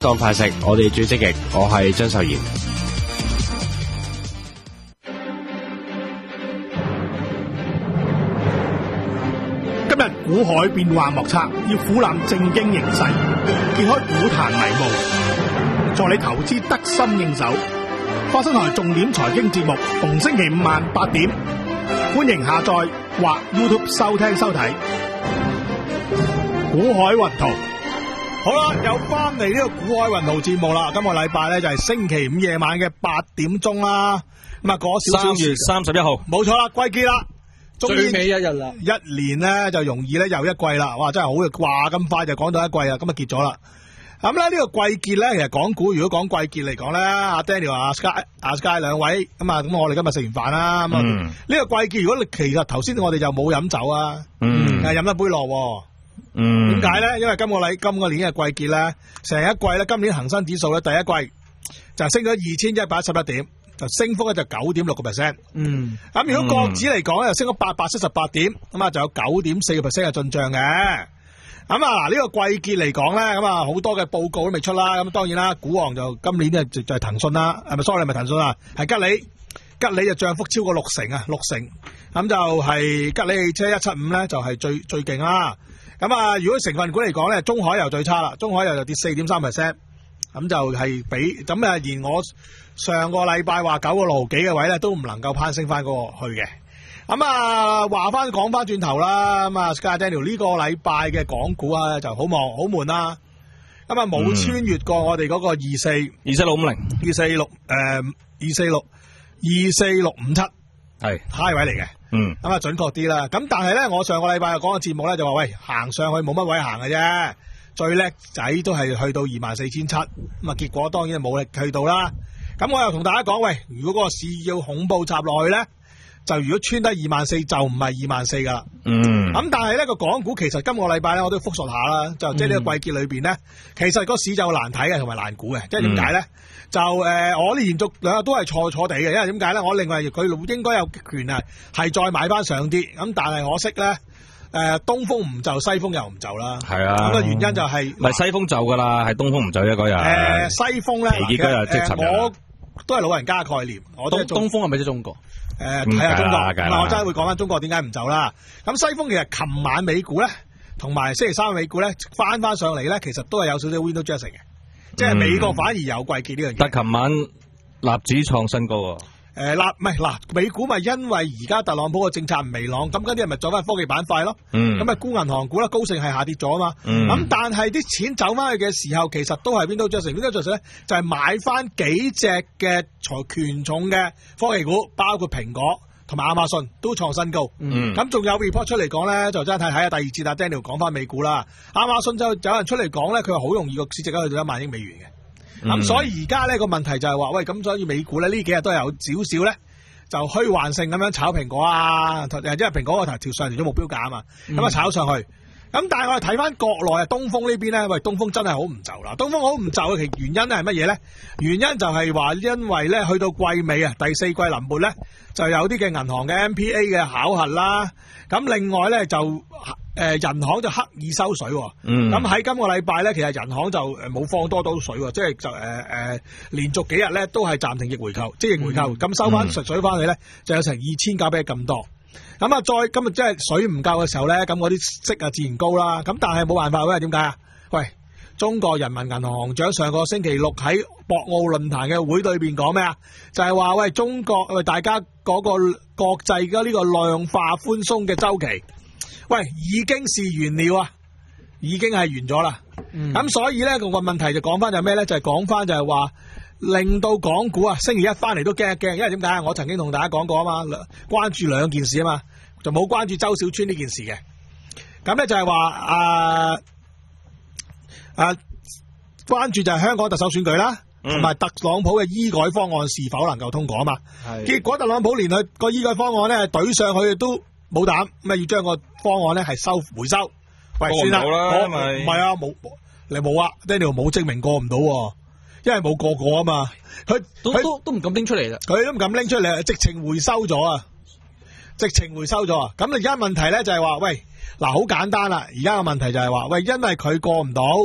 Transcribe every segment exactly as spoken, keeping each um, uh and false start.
當派食，我哋最積極，我係張秀賢。 今日股海變幻莫測，要俯覽正經形勢，揭開股壇迷霧，助你投資得心應手。花生台重點財經節目，逢星期五晚八點，歡迎下載或 YouTube 收聽收睇。股海雲圖。好啦，又翻嚟呢個股海雲圖節目啦。今個禮拜咧就係星期五夜晚嘅八點鐘啦。咁啊，過少少三月三十一號， 冇錯啦，季結啦， 最尾一日啦。 一年咧就容易咧又一季啦。哇，真係好嘅，話咁快就講到一季啦，咁啊結咗啦。咁咧呢個季結咧，其實港股如果講季結嚟講咧，阿 Daniel 阿 Sky 阿 Sky 兩位咁啊，咁我哋今日食完飯啦。咁啊，呢個季結如果你其實頭先我哋就冇飲酒啊，嗯，係飲一杯落。嗯，點解咧？因為今個禮今個年嘅季結咧，成一季咧，今年恒生指數咧第一季就升咗二千一百一十一點，就升幅咧就九點六個 percent。嗯，咁如果國指嚟講咧，就升咗八百七十八點，咁啊就有九點四個 percent 嘅進賬嘅。咁啊嗱，呢個季結嚟講咧，咁啊好多嘅報告都未出啦。咁當然啦，股王就今年咧就就係騰訊啦，係咪 sorry 咪騰訊啊？係吉利，吉利就漲幅超過六成啊，六成。咁就係吉利汽車一七五咧，就係最最勁啦。咁啊，如果成分股嚟講咧，中海油最差啦，中海油就跌四點三 percent， 咁就係比咁啊，而我上個禮拜話九個六毫幾嘅位咧，都唔能夠攀升翻嗰個去嘅。咁啊，話翻講翻轉頭啦，咁啊 Sky Daniel 呢個禮拜嘅港股啊，就好忙好悶啦。咁啊，冇穿越過我哋嗰個二四二四六五零二四六誒二四六二四六五七係 high 位嚟嘅。嗯，咁啊準確啲啦。咁但係咧，我上個禮拜又講個節目咧，就話喂，行上去冇乜位行嘅啫，最叻仔都係去到二萬四千七。咁啊，結果當然係冇力去到啦。咁我又同大家講，喂，如果嗰個市要恐怖插落去咧，就如果穿得二萬四，就唔係二萬四噶啦。嗯。咁但係咧個港股其實今個禮拜咧，我都複述下啦，就即係呢個季結裏邊咧，其實個市就難睇嘅，同埋難估嘅。即係點解咧？嗯就誒、呃，我連續兩日都係錯錯地嘅，因為點解咧？我另外佢應該有權啊，係再買翻上啲。咁但係可惜咧，誒、呃、東風唔就，西風又唔就啦。係啊。咁嘅原因就係、是、 唔係西風就噶啦，係東風唔就啫嗰日。誒、 呃、西風咧， 皮結嗰日即係尋日。 我都係老人家嘅概念。我都東東風係咪即係中國？ 誒睇下中國。嗱，我真係會講翻中國點解唔就啦。咁西風其實琴晚美股咧，同埋星期三美股咧翻翻上嚟咧，其實都係有少少 window dressing 嘅。即係美國反而有季結呢樣嘢，但係琴晚納指創新高喎。 誒，納唔係嗱，美股咪因為而家特朗普嘅政策唔明朗，咁嗰啲人咪走翻科技板塊咯。嗯，咁咪沽銀行股啦，高盛係下跌咗啊嘛。嗯，咁但係啲錢走翻去嘅時候，其實都係邊度著成？邊度著成咧？就係買翻幾隻嘅財權重嘅科技股，包括蘋果同埋亞馬遜都創新高。嗯，咁仲有 report 出嚟講咧，就真係睇下第二節啊 Daniel 講翻美股啦。亞馬遜就有人出嚟講咧，佢話好容易個市值去到一萬億美元嘅。咁、嗯、所以而家咧個問題就係話，喂，咁所以美股咧呢幾日都有少少咧就虛幻性咁樣炒蘋果啊，因為蘋果個頭跳上嚟咗目標價啊嘛，咁啊、嗯、炒上去。咁但係我哋睇翻國內啊，東風呢邊咧，喂，東風真係好唔就啦。東風好唔就嘅其原因咧係乜嘢咧？原因就係話因為咧去到季尾啊，第四季臨末咧就有啲嘅銀行嘅 M P A 嘅考核啦。咁另外咧就誒、呃、人行就刻意收水。嗯。咁喺今個禮拜咧，其實人行就誒冇放多多水，即係就誒誒、呃呃、連續幾日咧都係暫停逆回購，即係逆回購。咁、嗯、收翻實水翻去咧，就有成二千九百億咁多。咁啊，再今日即係水唔夠嘅時候咧，咁嗰啲息啊自然高啦。咁但係冇辦法，因為點解啊？喂，中國人民銀行行長上個星期六喺博鰲論壇嘅會裏邊講咩啊？就係、是、話喂，中國喂大家嗰個國際嘅呢個量化寬鬆嘅周期，喂已經是完了啊，已經係完咗啦。咁、嗯、所以咧個問題就講翻就係咩咧？就係講翻就係話。令到港股啊，星期一翻嚟都驚一驚，因為點解啊？我曾經同大家講過啊嘛，關注兩件事啊嘛，就冇關注周小川呢件事嘅。咁咧就係話啊啊，關注就係香港特首選舉啦，同埋、嗯、特朗普嘅醫改方案是否能夠通過啊嘛。係。結果特朗普連佢個醫改方案咧懟上去都冇膽，咁啊要將個方案咧係收回收。喂，算啦，我唔係啊，冇你冇啊 ，Daniel 冇證明過唔到。因為冇個個啊嘛，佢都都都唔敢拎出嚟啦， 佢都唔敢拎出嚟，直情回收咗啊，直情回收咗啊。咁而家問題咧就係話，喂，嗱好簡單啦，而家個問題就係話，喂，因為佢過唔到，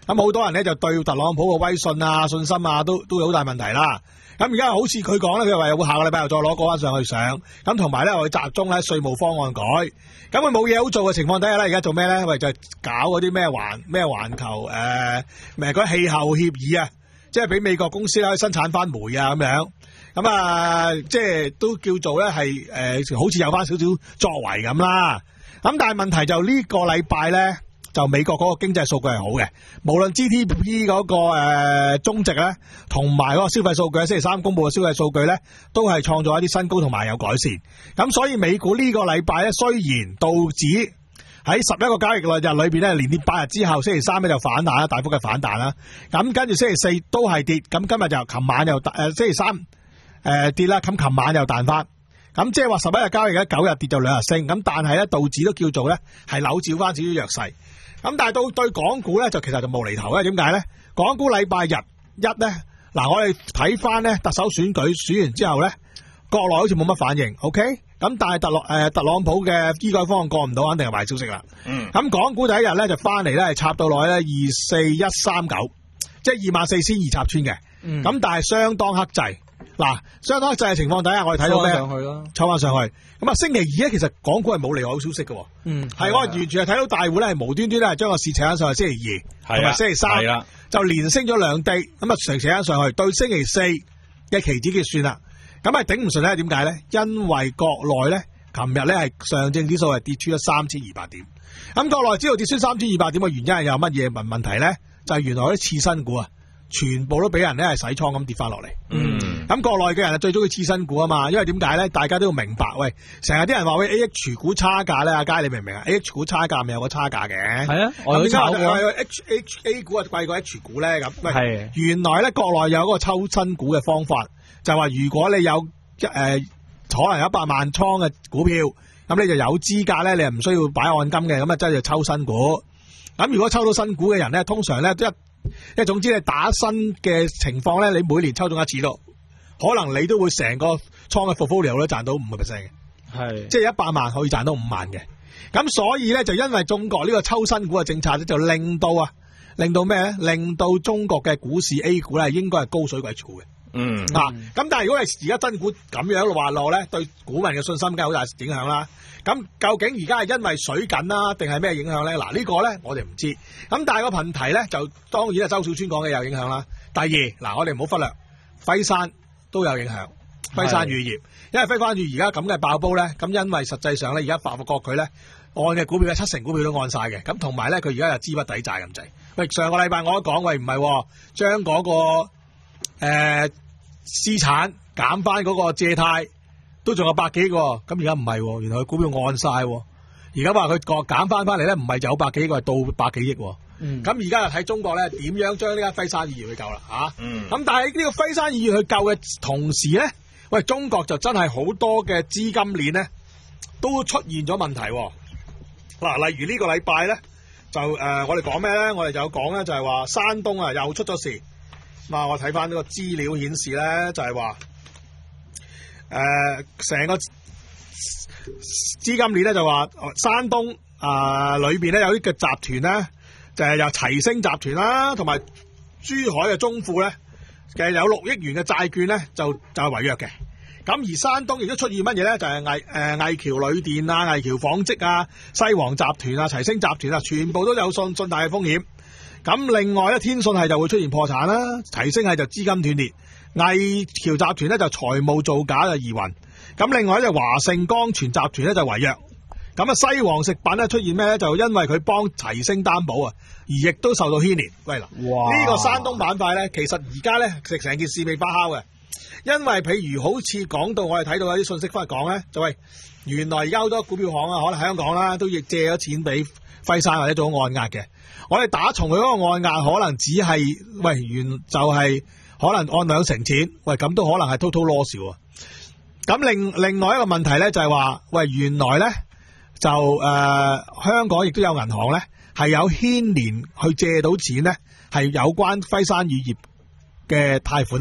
咁好多人咧就對特朗普個威信啊、信心啊都都有好大問題啦。咁而家好似佢講咧，佢話會下個禮拜又再攞嗰翻上去上，咁同埋咧我哋集中喺稅務方案改。咁佢冇嘢好做嘅情況底下咧，而家做咩咧？喂，就係搞嗰啲咩環咩環球誒，咪嗰氣候協議啊，即係俾美國公司咧生產翻煤啊咁樣。咁啊，即係都叫做咧係誒，好似有翻少少作為咁啦。咁但係問題就呢個禮拜咧，就美國嗰個經濟數據係好嘅，無論 G D P 嗰個誒中值咧，同埋嗰個消費數據，星期三公布嘅消費數據咧，都係創造一啲新高同埋有改善。咁所以美股呢個禮拜咧，雖然道指喺十一個交易日裏邊咧，連跌八日之後，星期三咧就反彈啦，大幅嘅反彈啦。咁跟住星期四都係跌，咁今日就琴晚又誒、呃、星期三誒、呃、跌啦，咁琴晚又彈翻。咁即係話十一日交易日九日跌就兩日升，咁但係咧道指都叫做咧係扭轉翻少少弱勢。咁但係到對港股咧就其實就無厘頭嘅，點解咧？港股禮拜日一咧，嗱我哋睇翻咧特首選舉選完之後咧，國內好似冇乜反應 ，OK？ 咁但係特朗誒特朗普嘅醫改方案過唔到，肯定係壞消息啦。嗯。咁港股第一日咧就翻嚟咧係插到落去咧二四一三九，即係二萬四千二插穿嘅。嗯。咁但係相當克制。嗱，相當克制嘅情況底下，我哋睇到咩？上去啦，抽翻上去。咁啊，星期二咧，其實港股係冇利好消息嘅。嗯，係我完全係睇到大戶咧係無端端咧係將個市扯翻上去星期二，同埋星期三，就連升咗兩地，咁啊成扯翻上去，對星期四嘅期指結算啦。咁係頂唔順咧，點解咧？因為國內咧，琴日咧係上證指數係跌穿咗三千二百點。咁國內知道跌穿三千二百點嘅原因係有乜嘢問問題咧？就係、是、原來嗰啲次新股啊，全部都俾人咧係洗倉咁跌翻落嚟。嗯。咁國內嘅人係最中意次新股啊嘛，因為點解咧？大家都要明白，喂，成日啲人話喂 A H 股差價咧，阿佳你明唔明啊 ？A H 股差價咪有個差價嘅。係啊，我有炒過。H H A 股啊貴過 H 股咧咁。係。原來咧國內有嗰個抽新股嘅方法，就係話如果你有誒、呃、可能有一百萬倉嘅股票，咁你就有資格咧，你係唔需要擺按金嘅，咁啊真係要抽新股。咁如果抽到新股嘅人咧，通常咧一一總之你打新嘅情況咧，你每年抽中一次咯。可能你都會成個倉嘅 portfolio 都賺到五個 percent 嘅，係即係一百萬可以賺到五萬嘅。咁所以咧就因為中國呢個抽新股嘅政策咧，就令到啊，令到咩咧？令到中國嘅股市 A 股咧應該係高水鬼股嘅。嗯啊，咁但係如果係而家真股咁樣滑落咧，對股民嘅信心梗係好大影響啦。咁究竟而家係因為水緊啦，定係咩影響咧？嗱、這個、呢個咧我哋唔知。咁但係個問題咧就當然係周小川講嘅有影響啦。第二嗱，我哋唔好忽略輝山。都有影響，輝山乳業，因為輝山乳而家咁嘅爆煲咧，咁因為實際上咧，而家發覺佢咧按嘅股票嘅七成股票都按晒嘅，咁同埋咧佢而家又資不抵債咁滯。喂，上個禮拜我都講，喂唔係，將嗰、那個誒、呃、資產減翻嗰個借貸都仲有百幾個，咁而家唔係，原來佢股票按晒，而家話佢個減翻翻嚟咧，唔係有百幾個，係到百幾億。咁而家就睇中國咧點樣將呢間輝山乳業去救啦吓。咁、嗯、但係呢個輝山乳業去救嘅同時咧，喂，中國就真係好多嘅資金鏈咧都出現咗問題。嗱，例如呢個禮拜咧就誒、呃，我哋講咩咧？我哋就有講咧，就係話山東啊又出咗事。嗱，我睇翻呢個資料顯示咧，就係話誒成個資金鏈咧就話山東啊裏邊咧有啲嘅集團咧。就係由齊星集團啦，同埋珠海嘅中富咧，嘅有六億元嘅債券咧，就就係違約嘅。咁而山東亦都出現乜嘢咧？就係魏誒魏橋旅電啊、魏橋紡織啊、西王集團啊、齊星集團啊，全部都有信信貸嘅風險。咁另外咧，天信係就會出現破產啦，齊星係就資金斷裂，魏橋集團咧就財務造假就疑雲。咁另外咧，華盛光傳集團咧就違約。咁啊，西王食品咧出現咩咧？就因為佢幫齊星擔保啊，而亦都受到牽連。喂嗱，呢個山東板塊咧，其實而家咧食成件事未發酵嘅，因為譬如好似講到我哋睇到有啲信息翻嚟講咧，就喂，原來而家好多股票行啊，可能香港啦，都亦借咗錢俾輝山或者做按壓嘅。我哋打從佢嗰個按壓，可能只係喂原就係、是、可能按兩成錢，喂咁都可能係 total loss 啊。咁另另外一個問題咧就係話，喂原來咧。就誒、呃，香港亦都有銀行咧，係有牽連去借到錢咧，係有關輝山乳業嘅貸款啊。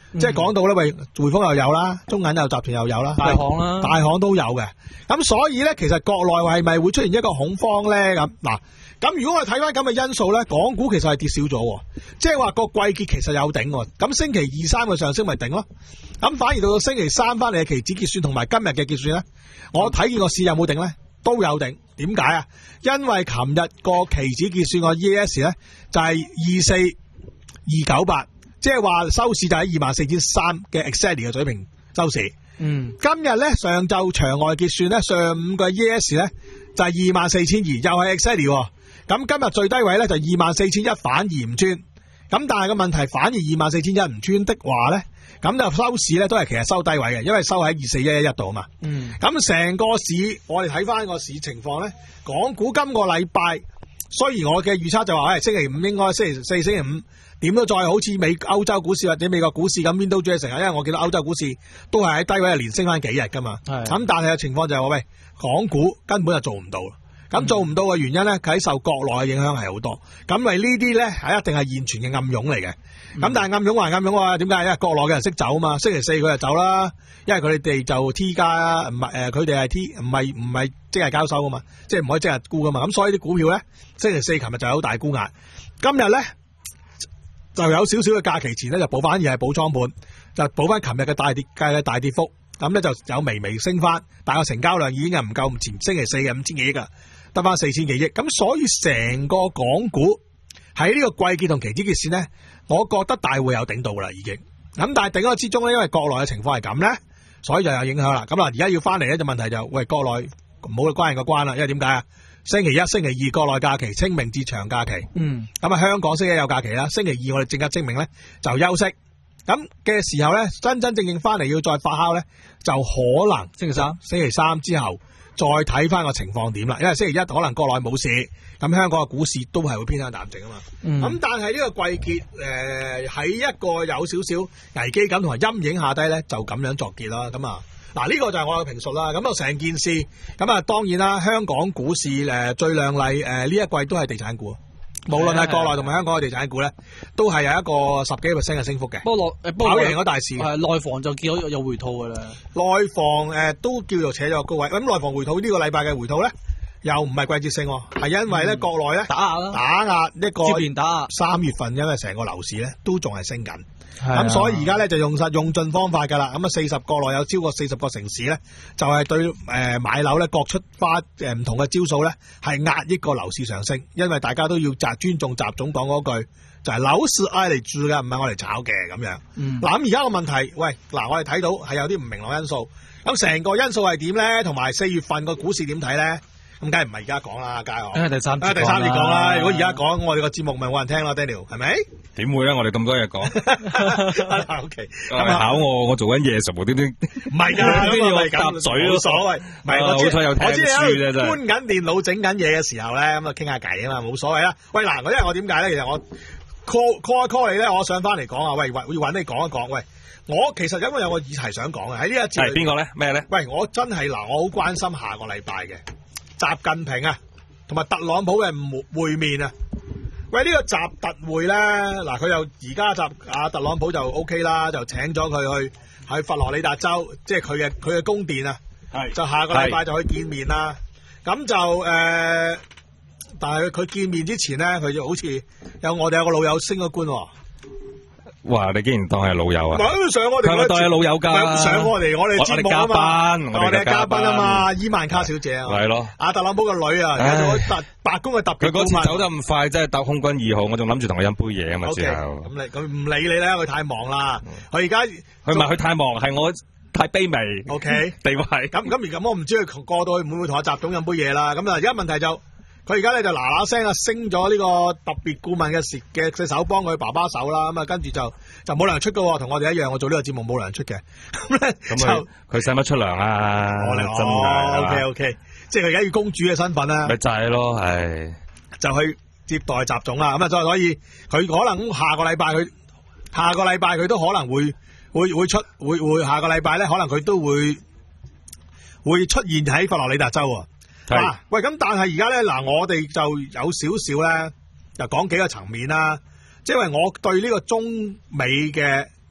即係講到咧，喂，匯豐又有啦，中銀有集團又有啦， 大行啦， 大行都有嘅。咁所以咧，其實國內係咪會出現一個恐慌咧？咁嗱，咁如果我哋睇翻咁嘅因素咧，港股其實係跌少咗，即係話個季結其實有頂。咁星期二三嘅上升咪頂咯。咁反而到到星期三翻嚟嘅期指結算同埋今日嘅結算咧，我睇見個市有冇頂咧？都有頂。點解啊？因為琴日個期指結算個 E S 咧就係二四二九八，即係話收市就喺二萬四千三嘅 exactly 嘅水平收市。 嗯， 今日咧上晝場外結算咧，上午嘅 E S 咧就係二萬四千二，又係 exactly。咁今日最低位咧就二萬四千一，反而唔穿。咁但係個問題，反而二萬四千一唔穿的話咧，咁就收市咧都係其實收低位嘅，因為收喺二四一一一度啊嘛。嗯。咁成個市，我哋睇翻個市情況咧，港股今個禮拜，雖然我嘅預測就話，誒星期五應該星期四、星期五點都再好似美歐洲股市或者美國股市咁邊都追成啊，因為我見到歐洲股市都係喺低位連升翻幾日噶嘛。係。咁但係嘅情況就係話，喂，港股根本就做唔到。咁做唔到嘅原因咧，佢受國內嘅影響係好多。咁咪呢啲咧係一定係現存嘅暗湧嚟嘅。咁、嗯、但係暗湧還暗湧啊？點解？因為國內嘅人識走啊嘛。星期四佢就走啦，因為佢哋就 T 加唔係誒，佢哋係 T 唔係唔係即係交收噶嘛，即係唔可以即日沽噶嘛。咁所以啲股票咧，星期四琴日就有好大沽壓。今日咧就有少少嘅假期前咧就補翻，而係補倉盤，就補翻琴日嘅大跌嘅大跌幅。咁咧就有微微升翻，但係個成交量已經係唔夠前星期四嘅五千幾億噶。得翻四千幾億，咁所以成個港股喺呢個季結同期指結算咧，我覺得大會有頂到啦已經。咁但係頂咗之中咧，因為國內嘅情況係咁咧，所以就有影響啦。咁啊，而家要翻嚟咧就問題就，喂，國內唔好關人個關啦，因為點解啊？星期一、星期二國內假期，清明節長假期。嗯。咁啊，香港星期一有假期啦，星期二我哋正日清明咧就休息。咁嘅時候咧，真真正正翻嚟要再發酵咧，就可能星期三、星期三之後。再睇翻個情況點啦，因為星期一可能國內冇事，咁香港嘅股市都係會偏向淡靜啊嘛。咁、嗯、但係呢個季結誒喺、呃、一個有少少危機感同埋陰影下低咧，就咁樣作結啦。咁啊，嗱、這、呢個就係我嘅評述啦。咁啊成件事，咁啊當然啦，香港股市誒、呃、最亮麗誒呢一季都係地產股。無論係國內同埋香港嘅地產股咧，都係有一個十幾 percent 嘅升幅嘅。不過內跑贏咗大市， 係內房就見到有回吐噶啦。 內房誒、呃、都叫做扯咗個高位。咁內房回吐呢個禮拜嘅回吐咧，又唔係季節性，係因為咧、嗯、國內咧打壓啦，打壓一個接連打壓。三月份因為成個樓市咧都仲係升緊。咁、嗯、所以而家咧就用實用盡方法噶啦，咁啊四十國內有超過四十個城市咧，就係、是、對誒、呃、買樓咧各出花誒唔同嘅招數咧，係壓抑個樓市上升，因為大家都要集尊重習總講嗰句，就係、是、樓市愛嚟住嘅，唔係我嚟炒嘅咁樣。嗱咁而家個問題，喂嗱我哋睇到係有啲唔明朗因素，咁成個因素係點咧？同埋四月份個股市點睇咧？咁梗係唔係而家講啦，家下。第三節， 第三節講啦。如果而家講，我哋個節目咪冇人聽咯 ，Daniel 係咪？ 點會啊？我哋咁多嘢講。 O K， 咁考我，我做緊嘢，實無端端。唔係㗎， 呢個夾嘴咯， 冇所謂。唔係我好彩有聽書啫，真係。 搬緊電腦整緊嘢嘅時候咧，咁啊傾下偈啊嘛，冇所謂啦。喂嗱，我因為我點解咧？其實我 call call 一 call 你咧，我想翻嚟講啊。喂，要揾你講一講。喂，我其實因為有個議題想講嘅喺呢一節。係邊個咧？咩咧？喂，我真係嗱，我好關心下個禮拜嘅習近平啊。同埋特朗普嘅會面啊！喂，呢、這個習特會咧，嗱佢又而家習啊特朗普就 O K 啦，就請咗佢去喺佛羅里達州，即係佢嘅佢嘅宮殿啊，係就下個禮拜就去見面啦。咁就誒、呃，但係佢見面之前咧，佢就好似有我哋有個老友升咗官喎。 哇！你竟然當係老友啊？ 上我哋，係咪當係老友噶？上我哋，我哋節目啊嘛，我哋嘉賓啊嘛，伊萬卡小姐啊，係咯。阿特朗普個女啊，有特白宮嘅特別顧問。佢嗰次走得咁快，真係搭空軍二號，我仲諗住同佢飲杯嘢啊嘛之後。咁你佢唔理你啦，佢太忙啦。佢而家佢唔係佢太忙，係我太卑微。O K，地位。咁咁而咁，我唔知佢過到去會唔會同阿習總飲杯嘢啦。咁啊，而家問題就。佢而家咧就嗱嗱聲啊升咗呢個特別顧問嘅事嘅隻手幫佢爸爸手啦，咁啊跟住就就冇糧出噶，同我哋一樣，我做呢個節目冇糧出嘅。咁咧就佢使乜出糧啊？我哋真係 OK OK，即係佢而家要公主嘅身份啦。咪就係咯，係就去接待習總啦。咁啊，所以佢可能下個禮拜佢下個禮拜佢都可能會會會出會會下個禮拜咧，可能佢都會會出現喺佛羅里達州啊。啊，喂，咁但係而家咧，嗱，我哋就有少少咧，就講幾個層面啦。即係因為我對呢個中美嘅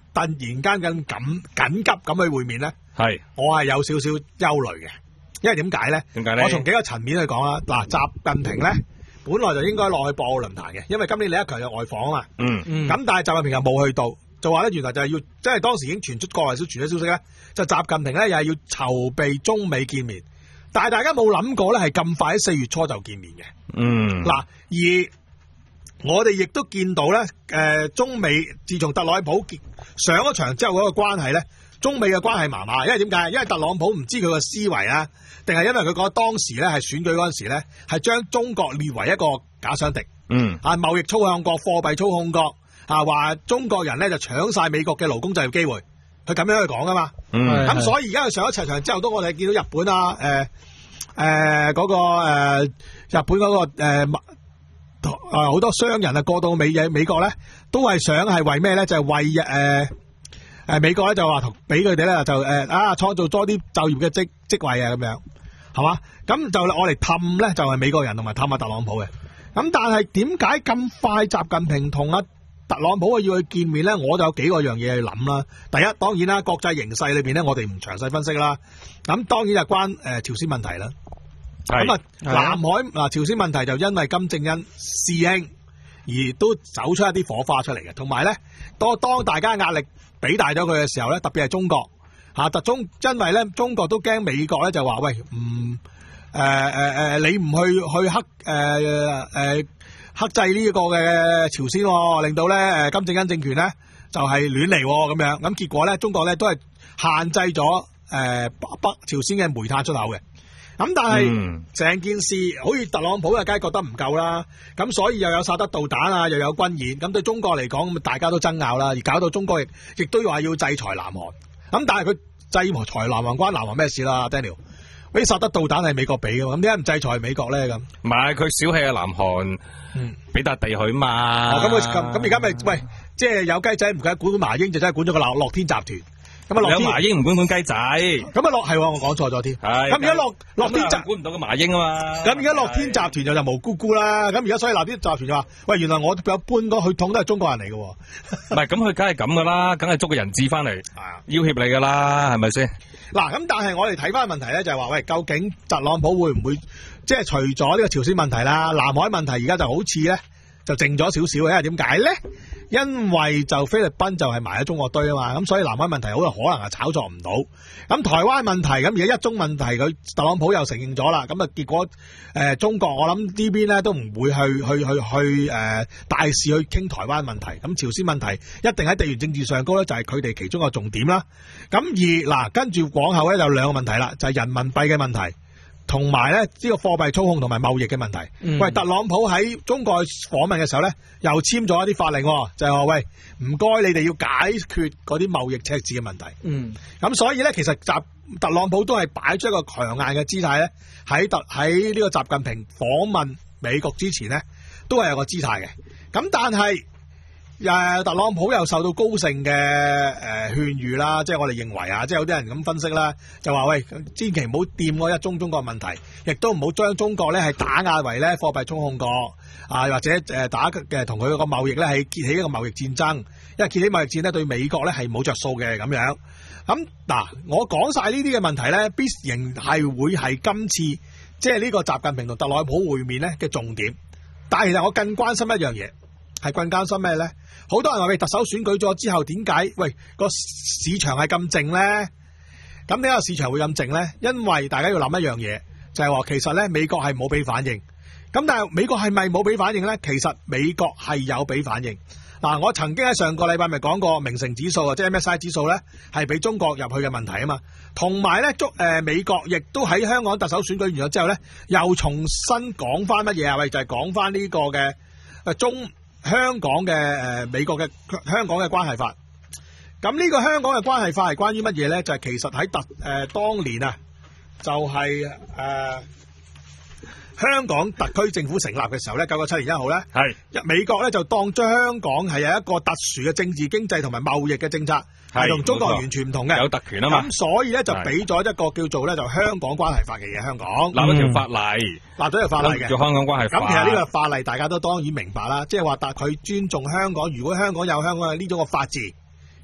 突然間咁緊緊急咁去會面咧， 係我係有少少憂慮嘅，因為點解咧？ 點解咧？ 我從幾個層面去講啦。嗱，習近平咧本來就應該落去博鰲論壇嘅，因為今年李克強有外訪啊嘛。 嗯嗯， 咁但係習近平又冇去到，就話咧原來就係要，即係當時已經傳出國內小傳咗消息咧，就習近平咧又係要籌備中美見面，但係大家冇諗過咧係咁快喺四月初就見面嘅。 嗯， 嗱，而我哋亦都見到咧，誒、呃，中美自從特朗普上咗場之後嗰個關係咧，中美嘅關係麻麻，因為點解？因為特朗普唔知佢個思維啊，定係因為佢覺得當時咧係選舉嗰陣時咧，係將中國列為一個假想敵， 嗯， 啊，貿易操控國、貨幣操控國，啊，話中國人咧就搶晒美國嘅勞工就業機會，佢咁樣去講噶嘛， 嗯， 咁所以而家佢上咗場之後，都我哋見到日本啊，誒誒嗰個誒、呃、日本嗰、那個誒。呃誒，好、呃、多商人啊過到美嘢美國咧，都係想係為咩咧？就係、是、為誒誒、呃、美國咧就話同俾佢哋咧就誒、呃、啊創造多啲就業嘅職職位啊咁樣，係嘛？咁就我嚟氹咧就係、是、美國人同埋氹下特朗普嘅。咁但係點解咁快習近平同阿特朗普要去見面咧？我就有幾個樣嘢去諗啦。第一，當然啦，國際形勢裏邊咧，我哋唔詳細分析啦。咁當然就關誒、呃、朝鮮問題啦。咁啊，南海嗱朝鮮問題就因為金正恩師兄而都走出一啲火花出嚟嘅，同埋咧，當當大家壓力俾大咗佢嘅時候咧，特別係中國嚇特中，因為咧中國都驚美國咧就話喂唔誒誒誒，你唔去去克誒誒、呃呃、克制呢個嘅朝鮮、哦，令到咧誒金正恩政權咧就係、是、亂嚟咁樣，咁結果咧中國咧都係限制咗誒、呃、北北朝鮮嘅煤炭出口嘅。咁但係成、嗯、件事好似特朗普啊，梗係覺得唔夠啦。咁所以又有薩德導彈啊，又有軍演。咁對中國嚟講，咁大家都爭拗啦，而搞到中國亦亦都話要制裁南韓。咁但係佢制裁南韓關南韓咩事啦 ，Daniel？嗰啲薩德導彈係美國俾嘅，咁點解唔制裁美國咧？咁唔係佢小氣啊，南韓俾笪地佢嘛。 咁佢咁咁而家咪喂，即係有雞仔唔計管麻鷹，就真係管咗個樂樂天集團。咁啊， 有麻鷹唔管管雞仔， 咁啊樂係我講錯咗添。咁而家樂樂天集管唔到個麻鷹啊嘛。 咁而家樂天集團就就無辜辜啦。咁而家所以樂天集團就話：喂，原來我有搬嗰血統都係中國人嚟嘅。 唔係，咁佢梗係咁噶啦，梗係捉個人質翻嚟要挾你噶啦，係咪先？ 嗱，咁但係我哋睇翻問題咧，就係話：喂，究竟特朗普會唔會即係除咗呢個朝鮮問題啦，南海問題而家就好似咧就靜咗少少，因為點解咧？因為就菲律賓就係埋喺中國堆啊嘛，咁所以南海問題好有可能係炒作唔到。咁台灣問題咁而家一中問題佢特朗普又承認咗啦，咁啊結果誒、呃、中國我諗呢邊咧都唔會去去去去誒、呃、大肆去傾台灣問題。咁朝鮮問題一定喺地緣政治上高咧，就係佢哋其中一個重點啦。咁而嗱跟住往後咧有兩個問題啦，就係、是、人民幣嘅問題。同埋咧，呢個貨幣操控同埋貿易嘅問題。嗯、喂，特朗普喺中國訪問嘅時候咧，又簽咗一啲法令，就係話喂，唔該你哋要解決嗰啲貿易赤字嘅問題。嗯，咁所以咧，其實習特朗普都係擺出一個強硬嘅姿態咧，喺特喺呢個習近平訪問美國之前咧，都係有個姿態嘅。咁但係誒，特朗普又受到高盛嘅誒勸喻啦，即係我哋認為啊，即係有啲人咁分析啦，就話喂，千祈唔好掂嗰一中中國問題，亦都唔好將中國咧係打壓為咧貨幣操控國啊，或者誒打嘅同佢個貿易咧係結起一個貿易戰爭，因為結起貿易戰咧對美國咧係冇着數嘅咁樣。咁嗱，我講晒呢啲嘅問題咧，必然係會係今次即係呢個習近平同特朗普會面咧嘅重點。但係其實我更關心一樣嘢，係更關心咩咧？好多人話喂，特首選舉咗之後點解喂個市場係咁靜咧？咁點解個市場會咁靜咧？因為大家要諗一樣嘢，就係話其實咧美國係冇俾反應。咁但係美國係咪冇俾反應咧？其實美國係有俾反應。嗱，我曾經喺上個禮拜咪講過明晟指數啊，即係 M S I 指數咧係俾中國入去嘅問題啊嘛。同埋咧，中誒美國亦都喺香港特首選舉完咗之後咧，又重新講翻乜嘢啊？喂，就係講翻呢個嘅誒中。香港嘅誒、呃、美國嘅香港嘅關係法，咁呢個香港嘅關係法係關於乜嘢咧？就係、是、其實喺特誒、呃、當年啊，就係、是、誒、呃、香港特區政府成立嘅時候咧，九九七年一號咧，係是美國咧就當將香港係有一個特殊嘅政治經濟同埋貿易嘅政策，係同中國完全唔同嘅， 有特權啊嘛。咁所以咧就俾咗一個叫做咧就香港關係法嘅嘢，香港立咗條法例。嗯立咗條法例嘅，叫香港關係法。 咁其實呢個法例大家都當然明白啦，即係話但佢尊重香港，如果香港有香港嘅呢種嘅法治，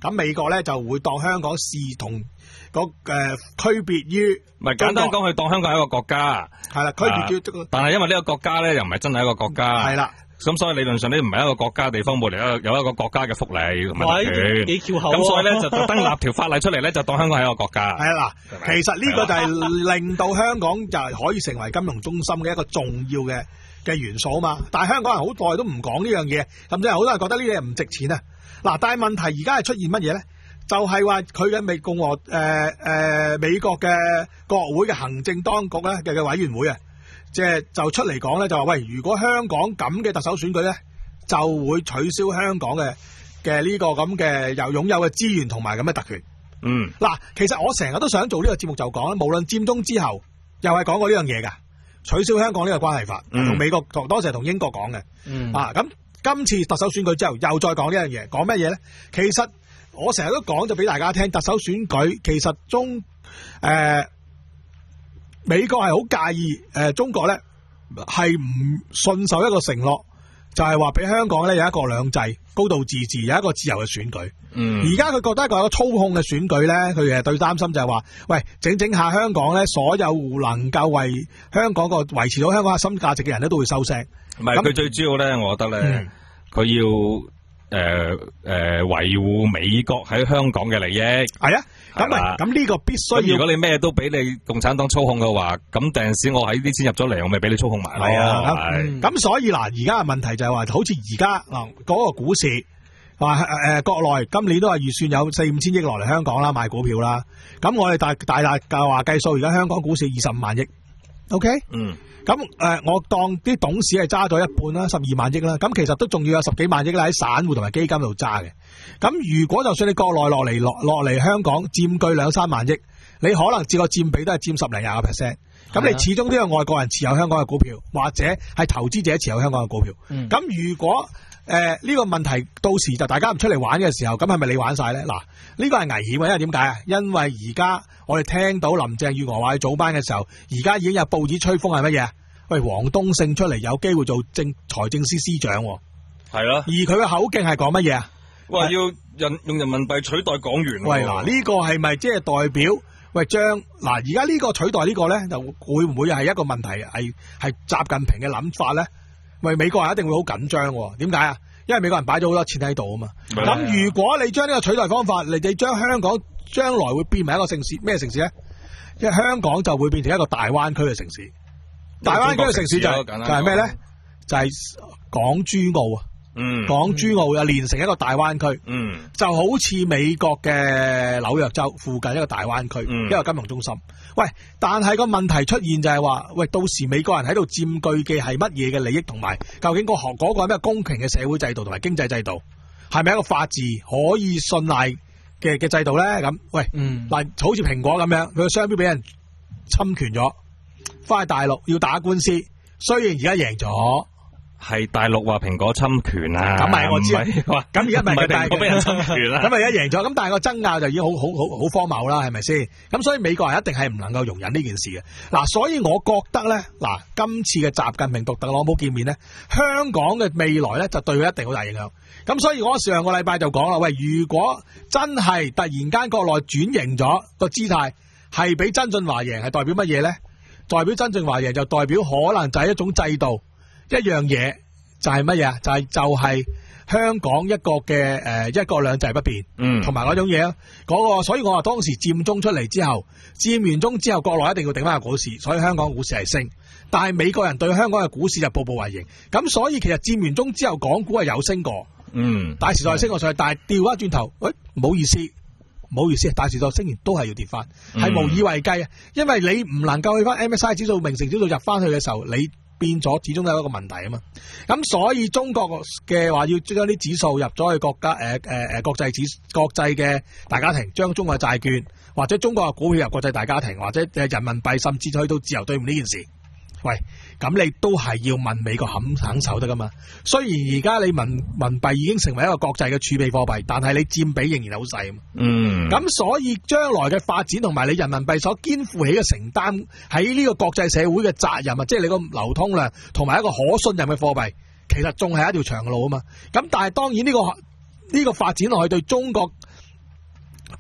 咁美國咧就會當香港視同嗰誒區別於， 唔係簡單講，佢當香港係一個國家， 係啦，區別於、 啊，但係因為呢個國家咧又唔係真係一個國家， 係啦。 咁所以理論上呢唔係一個國家地方冇嚟一個有一個國家嘅福利同埋特權， 幾翹口啊！ 咁所以咧就特登立條法例出嚟咧，就當香港係一個國家。 係啦，其實呢個就係令到香港就係可以成為金融中心嘅一個重要嘅嘅元素啊嘛。但係香港人好耐都唔講呢樣嘢，咁即係好多人覺得呢啲嘢唔值錢啊。嗱，但係問題而家係出現乜嘢咧？就係話佢嘅美共和誒誒、呃呃、美國嘅國會嘅行政當局咧嘅嘅委員會啊。即係就出嚟講咧，就話喂，如果香港咁嘅特首選舉咧，就會取消香港嘅嘅呢個咁嘅又擁有嘅資源同埋咁嘅特權。 嗯，嗱， 其實我成日都想做呢個節目就講啦，無論佔中之後，又係講過呢樣嘢㗎，取消香港呢個關係法，同、嗯、美國同當時係同英國講嘅。嗯，啊，咁今次特首選舉之後，又再講呢樣嘢，講乜嘢咧？其實我成日都講就俾大家聽，特首選舉其實中誒。呃美國係好介意誒、呃，中國咧係唔信守一個承諾，就係話俾香港咧有一個兩制、高度自治，有一個自由嘅選舉。嗯，而家佢覺得一個有操控嘅選舉咧，佢誒最擔心就係話，喂，整整下香港咧，所有能夠為香港個維持到香港核心價值嘅人咧，都會收聲。 唔係，佢最主要咧，我覺得咧，佢、嗯、要誒誒維護美國喺香港嘅利益。係啊。咁啊，咁呢個必須要。如果你咩都俾你共產黨操控嘅話，咁第陣時我喺啲錢入咗嚟，我咪俾你操控埋咯。係啊，咁、嗯、所以嗱，而家嘅問題就係話，好似而家嗱嗰個股市，話誒、呃、國內今年都係預算有四五千億落嚟香港啦，買股票啦。咁我哋大大大計話計數，而家香港股市二十五萬億。O K， 嗯。咁誒、呃，我當啲董事係揸咗一半啦，十二萬億啦。咁其實都仲要有十幾萬億啦喺散戶同埋基金度揸嘅。咁如果就算你國內落嚟落落嚟香港佔據兩三萬億，你可能佔個佔比都係佔十零廿個 percent。咁你始終都有外國人持有香港嘅股票，或者係投資者持有香港嘅股票。咁、嗯、如果誒呢、呃這個問題到時就大家唔出嚟玩嘅時候，咁係咪你玩晒咧？嗱，呢、這個係危險嘅，因為點解啊？因為而家我哋聽到林鄭月娥話去早班嘅時候，而家已經有報紙吹風係乜嘢？喂，黃東勝出嚟有機會做政財政司司長，係咯。而佢嘅口徑係講乜嘢啊？喂，要人用人民幣取代港元。喂，嗱、這、呢個係咪即係代表喂將嗱而家呢個取代呢個咧，就會唔會係一個問題？係係習近平嘅諗法咧？喂，美國人一定會好緊張。點解啊？因為美國人擺咗好多錢喺度啊嘛。咁如果你將呢個取代方法，你你將香港將來會變為一個城市咩城市咧？因為香港就會變成一個大灣區嘅城市。大灣區嘅城市就係、就係咩咧？就係、是、港珠澳啊！嗯，港珠澳又連成一個大灣區，嗯，就好似美國嘅紐約州附近一個大灣區，嗯，一個金融中心。喂，但係個問題出現就係話，喂，到時美國人喺度佔據嘅係乜嘢嘅利益，同埋究竟個學嗰個係咩公平嘅社會制度同埋經濟制度，係咪一個法治可以信賴嘅嘅制度咧？咁，喂，嗯，嗱，好似蘋果咁樣，佢個商標俾人侵權咗，翻去大陸要打官司，雖然而家贏咗。係大陸話蘋果侵權啊，咁咪我知，咁而家咪係蘋果俾人侵權啦，咁咪而家贏咗，咁但係個爭拗就已經好好好好荒謬啦，係咪先？咁所以美國人一定係唔能夠容忍呢件事嘅。嗱，所以我覺得咧，嗱，今次嘅習近平同特朗普見面咧，香港嘅未來咧就對佢一定好大影響。咁所以我上個禮拜就講啦，喂，如果真係突然間國內轉型咗個姿態，係俾曾俊華贏，係代表乜嘢咧？代表曾俊華贏就代表可能就係一種制度。一樣嘢就係乜嘢？就係就係香港一個嘅誒一國兩制不變，嗯，同埋嗰種嘢啊，嗰個，所以我話當時佔中出嚟之後，佔完中之後，國內一定要頂翻個股市，所以香港股市係升。但係美國人對香港嘅股市就步步為營，咁所以其實佔完中之後，港股係有升過，嗯，大時代升過上去，但係調翻轉頭，喂，唔好意思，唔好意思，大時代升完都係要跌翻，係、嗯、無以為繼啊，因為你唔能夠去翻 M S I 指數、明晟指數入翻去嘅時候，你變咗始終都有一個問題啊嘛，咁所以中國嘅話要將啲指數入咗去國家誒誒誒國際指國際嘅大家庭，將中國嘅債券或者中國嘅股票入國際大家庭，或者誒人民幣甚至去到自由兌換呢件事，喂，咁你都係要問美國肯肯守得噶嘛？雖然而家你民民幣已經成為一個國際嘅儲備貨幣，但係你佔比仍然好細啊嘛。嗯，咁所以將來嘅發展同埋你人民幣所肩負起嘅承擔喺呢個國際社會嘅責任啊，即係你個流通量同埋一個可信任嘅貨幣，其實仲係一條長路啊嘛。咁但係當然呢個呢個發展落去對中國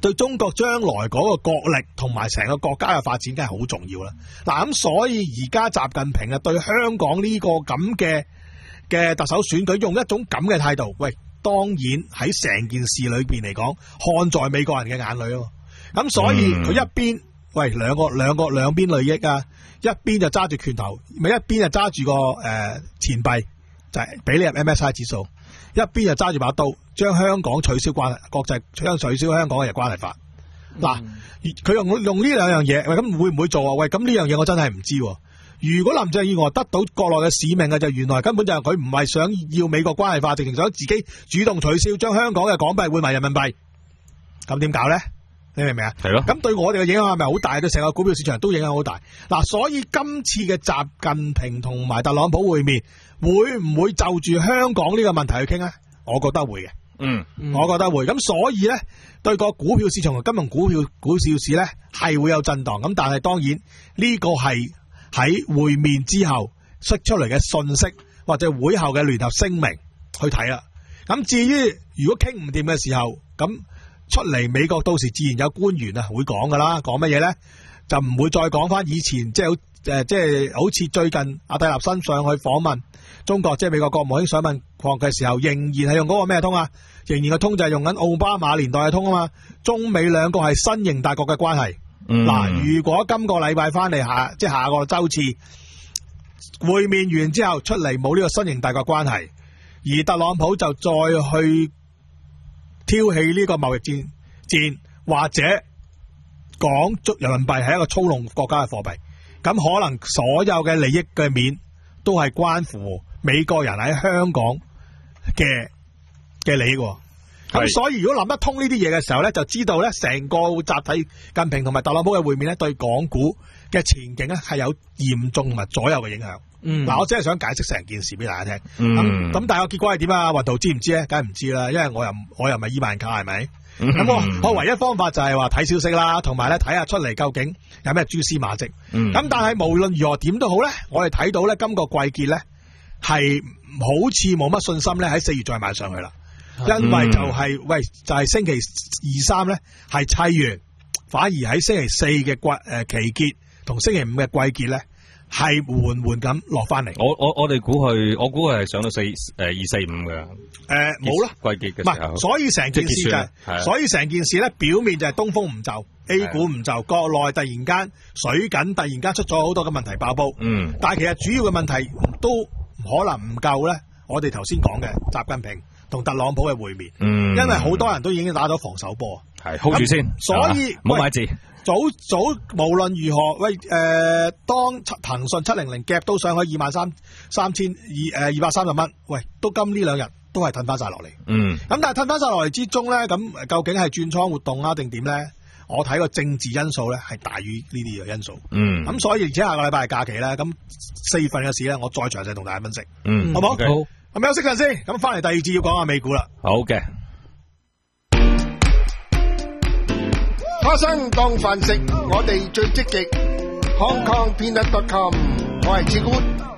對中國將來嗰個國力同埋成個國家嘅發展，梗係好重要啦。嗱，咁所以而家習近平啊，對香港呢個咁嘅嘅特首選舉，用一種咁嘅態度，喂，當然喺成件事裏邊嚟講，看在美國人嘅眼裏咯。咁所以佢一邊，喂，兩個兩個兩邊利益啊，一邊就揸住拳頭，咪一邊就揸住個誒、呃、錢幣，就係、是、俾你入 M S I 指數。一邊就揸住把刀，將香港取消關係，國際將取消香港嘅關係法。嗱、嗯，佢用用呢兩樣嘢，喂，咁會唔會做啊？喂，咁呢樣嘢我真係唔知。如果林鄭月娥得到國內嘅使命嘅，就原來根本就係佢唔係想要美國關係法，直情想自己主動取消，將香港嘅港幣換埋人民幣。咁點搞咧？你明唔明啊？係咯。咁對我哋嘅影響係咪好大？對成個股票市場都影響好大。嗱，所以今次嘅習近平同埋特朗普會面，會唔會就住香港呢個問題去傾啊？我覺得會嘅，嗯，我覺得會。咁所以咧，對個股票市場同金融股票股票市咧係會有震盪。咁但係當然呢個係喺會面之後釋出嚟嘅信息，或者會後嘅聯合聲明去睇啦。咁至於如果傾唔掂嘅時候，咁出嚟美國到時自然有官員啊會講噶啦，講乜嘢咧？就唔會再講翻以前即係好誒，即係好似最近阿蒂立新上去訪問中國，即係美國國務卿上問國嘅時候，仍然係用嗰個咩通啊？仍然個通就係用緊奧巴馬年代嘅通啊嘛。中美兩個係新型大國嘅關係。嗱、嗯，如果今個禮拜翻嚟下，即係下個周次會面完之後出嚟冇呢個新型大國關係，而特朗普就再去挑起呢個貿易戰戰，或者講足人民幣係一個操弄國家嘅貨幣，咁可能所有嘅利益嘅面都係關乎美國人喺香港嘅嘅利益。咁所以如果諗得通呢啲嘢嘅時候咧，就知道咧成個習體近平同埋特朗普嘅會面咧，對港股嘅前景咧係有嚴重同埋左右嘅影響。嗯，嗱，我只係想解釋成件事俾大家聽。嗯，咁但係個結果係點啊？雲圖知唔知咧？梗係唔知啦，因為我又我又唔係伊萬卡，係咪？咁、嗯、我我唯一方法就係話睇消息啦，同埋咧睇下出嚟究竟有咩蛛絲馬跡。咁、嗯、但係無論如何點都好咧，我哋睇到咧今個季結咧係好似冇乜信心咧喺四月再買上去啦。因為就係、是、喂，就係、是、星期二三咧係砌完，反而喺星期四嘅季誒期結同星期五嘅季結咧係緩緩咁落翻嚟。我我我哋估佢，我估佢係上到四誒二四五嘅。誒冇啦， 季結嘅時候。唔係， 所以成件事就係、是，所以成件事咧表面就係東風唔就 ，A 股唔就，國內突然間水緊，突然間出咗好多嘅問題爆煲。嗯。但係其實主要嘅問題都可能唔夠咧。我哋頭先講嘅習近平同特朗普嘅會面，嗯，因為好多人都已經打咗防守波，係 hold 住先，所以唔好買字。 早早無論如何，喂，誒、呃，當騰訊七零零夾到上去二萬三三千二誒二百三十蚊，喂，都今呢兩日都係褪翻晒落嚟，嗯，咁但係褪翻晒落嚟之中咧，咁究竟係轉倉活動啊定點咧？我睇個政治因素咧係大於呢啲嘅因素，嗯，咁所以而且下個禮拜係假期咧，咁四月份嘅事咧，我再詳細同大家分析，嗯，好唔好？ Okay. 好。咁休息陣先，咁翻嚟第二節要講下美股啦。 好嘅。 花生當飯食，我哋最積極。Hong Kong Peanut dot com， 我係志官。